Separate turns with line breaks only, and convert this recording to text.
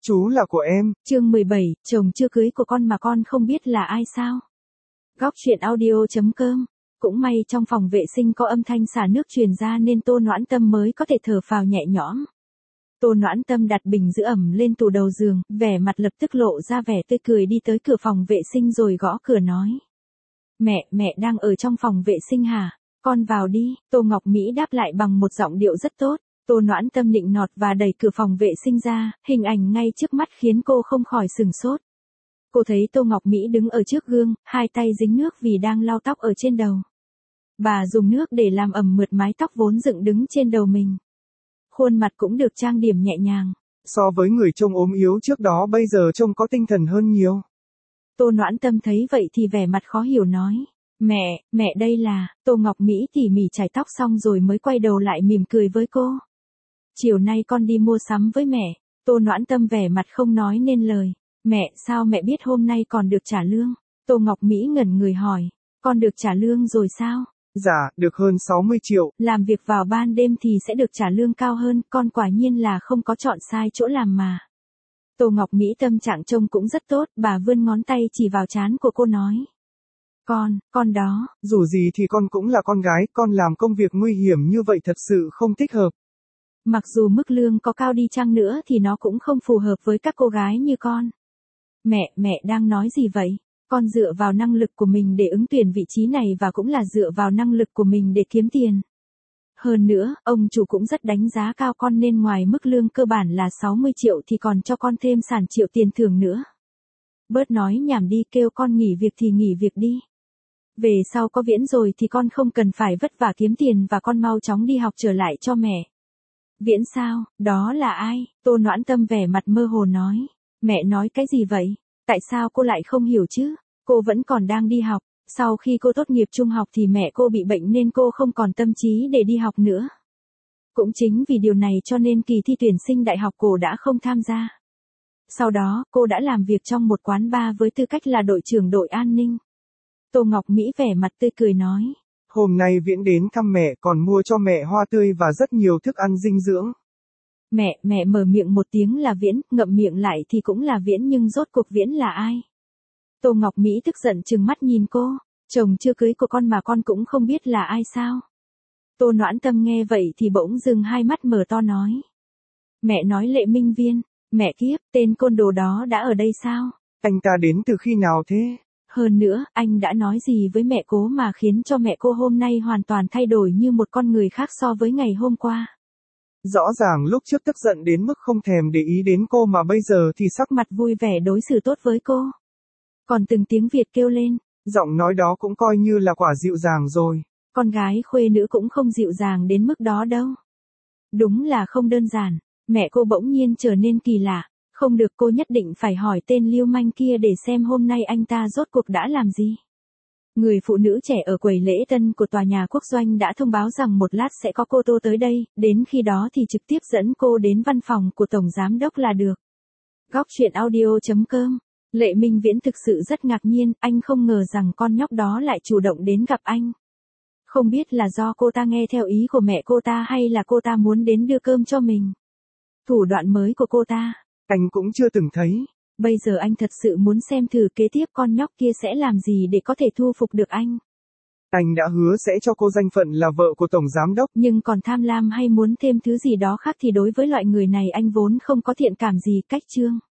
Chú là của em.
Chương 17, chồng chưa cưới của con mà con không biết là ai sao? Góc truyện audio.com. Cũng may trong phòng vệ sinh có âm thanh xả nước truyền ra nên Tô Noãn Tâm mới có thể thở phào nhẹ nhõm. Tô Noãn Tâm đặt bình giữ ẩm lên tủ đầu giường, vẻ mặt lập tức lộ ra vẻ tươi cười đi tới cửa phòng vệ sinh rồi gõ cửa nói. Mẹ đang ở trong phòng vệ sinh hả? Con vào đi, Tô Ngọc Mỹ đáp lại bằng một giọng điệu rất tốt. Tô Noãn Tâm nịnh nọt và đẩy cửa phòng vệ sinh ra, hình ảnh ngay trước mắt khiến cô không khỏi sửng sốt. Cô thấy Tô Ngọc Mỹ đứng ở trước gương, hai tay dính nước vì đang lau tóc ở trên đầu. Bà dùng nước để làm ẩm mượt mái tóc vốn dựng đứng trên đầu mình. Khuôn mặt cũng được trang điểm nhẹ nhàng.
So với người trông ốm yếu trước đó bây giờ trông có tinh thần hơn nhiều.
Tô Noãn Tâm thấy vậy thì vẻ mặt khó hiểu nói. Mẹ đây là, Tô Ngọc Mỹ tỉ mỉ chải tóc xong rồi mới quay đầu lại mỉm cười với cô. Chiều nay con đi mua sắm với mẹ. Tô Noãn Tâm vẻ mặt không nói nên lời. Mẹ, sao mẹ biết hôm nay còn được trả lương? Tô Ngọc Mỹ ngẩn người hỏi. Con được trả lương rồi sao?
Dạ, được hơn 60 triệu.
Làm việc vào ban đêm thì sẽ được trả lương cao hơn, con quả nhiên là không có chọn sai chỗ làm mà. Tô Ngọc Mỹ tâm trạng trông cũng rất tốt, bà vươn ngón tay chỉ vào trán của cô nói. Con đó.
Dù gì thì con cũng là con gái, con làm công việc nguy hiểm như vậy thật sự không thích hợp.
Mặc dù mức lương có cao đi chăng nữa thì nó cũng không phù hợp với các cô gái như con. Mẹ đang nói gì vậy? Con dựa vào năng lực của mình để ứng tuyển vị trí này và cũng là dựa vào năng lực của mình để kiếm tiền. Hơn nữa, ông chủ cũng rất đánh giá cao con nên ngoài mức lương cơ bản là 60 triệu thì còn cho con thêm sàn triệu tiền thưởng nữa. Bớt nói nhảm đi, kêu con nghỉ việc thì nghỉ việc đi. Về sau có Viễn rồi thì con không cần phải vất vả kiếm tiền và con mau chóng đi học trở lại cho mẹ. Viễn sao? Đó là ai? Tô Noãn Tâm vẻ mặt mơ hồ nói. Mẹ nói cái gì vậy? Tại sao cô lại không hiểu chứ? Cô vẫn còn đang đi học. Sau khi cô tốt nghiệp trung học thì mẹ cô bị bệnh nên cô không còn tâm trí để đi học nữa. Cũng chính vì điều này cho nên kỳ thi tuyển sinh đại học cô đã không tham gia. Sau đó, cô đã làm việc trong một quán bar với tư cách là đội trưởng đội an ninh. Tô Ngọc Mỹ vẻ mặt tươi cười nói.
Hôm nay Viễn đến thăm mẹ còn mua cho mẹ hoa tươi và rất nhiều thức ăn dinh dưỡng.
Mẹ mở miệng một tiếng là Viễn, ngậm miệng lại thì cũng là Viễn nhưng rốt cuộc Viễn là ai? Tô Ngọc Mỹ tức giận trừng mắt nhìn cô, chồng chưa cưới của con mà con cũng không biết là ai sao? Tô Noãn Tâm nghe vậy thì bỗng dưng hai mắt mở to nói. Mẹ nói Lệ Minh Viên, mẹ kiếp, tên côn đồ đó đã ở đây sao?
Anh ta đến từ khi nào thế?
Hơn nữa, anh đã nói gì với mẹ cô mà khiến cho mẹ cô hôm nay hoàn toàn thay đổi như một con người khác so với ngày hôm qua?
Rõ ràng lúc trước tức giận đến mức không thèm để ý đến cô mà bây giờ thì sắc
mặt vui vẻ đối xử tốt với cô. Còn từng tiếng Việt kêu lên.
Giọng nói đó cũng coi như là quả dịu dàng rồi.
Con gái khuê nữ cũng không dịu dàng đến mức đó đâu. Đúng là không đơn giản. Mẹ cô bỗng nhiên trở nên kỳ lạ. Không được, cô nhất định phải hỏi tên lưu manh kia để xem hôm nay anh ta rốt cuộc đã làm gì. Người phụ nữ trẻ ở quầy lễ tân của tòa nhà quốc doanh đã thông báo rằng một lát sẽ có cô Tô tới đây, đến khi đó thì trực tiếp dẫn cô đến văn phòng của Tổng Giám Đốc là được. Góc truyện audio.com. Lệ Minh Viễn thực sự rất ngạc nhiên, anh không ngờ rằng con nhóc đó lại chủ động đến gặp anh. Không biết là do cô ta nghe theo ý của mẹ cô ta hay là cô ta muốn đến đưa cơm cho mình. Thủ đoạn mới của cô ta,
anh cũng chưa từng thấy.
Bây giờ anh thật sự muốn xem thử kế tiếp con nhóc kia sẽ làm gì để có thể thu phục được anh.
Anh đã hứa sẽ cho cô danh phận là vợ của Tổng Giám Đốc.
Nhưng còn tham lam hay muốn thêm thứ gì đó khác thì đối với loại người này anh vốn không có thiện cảm gì. Cách chương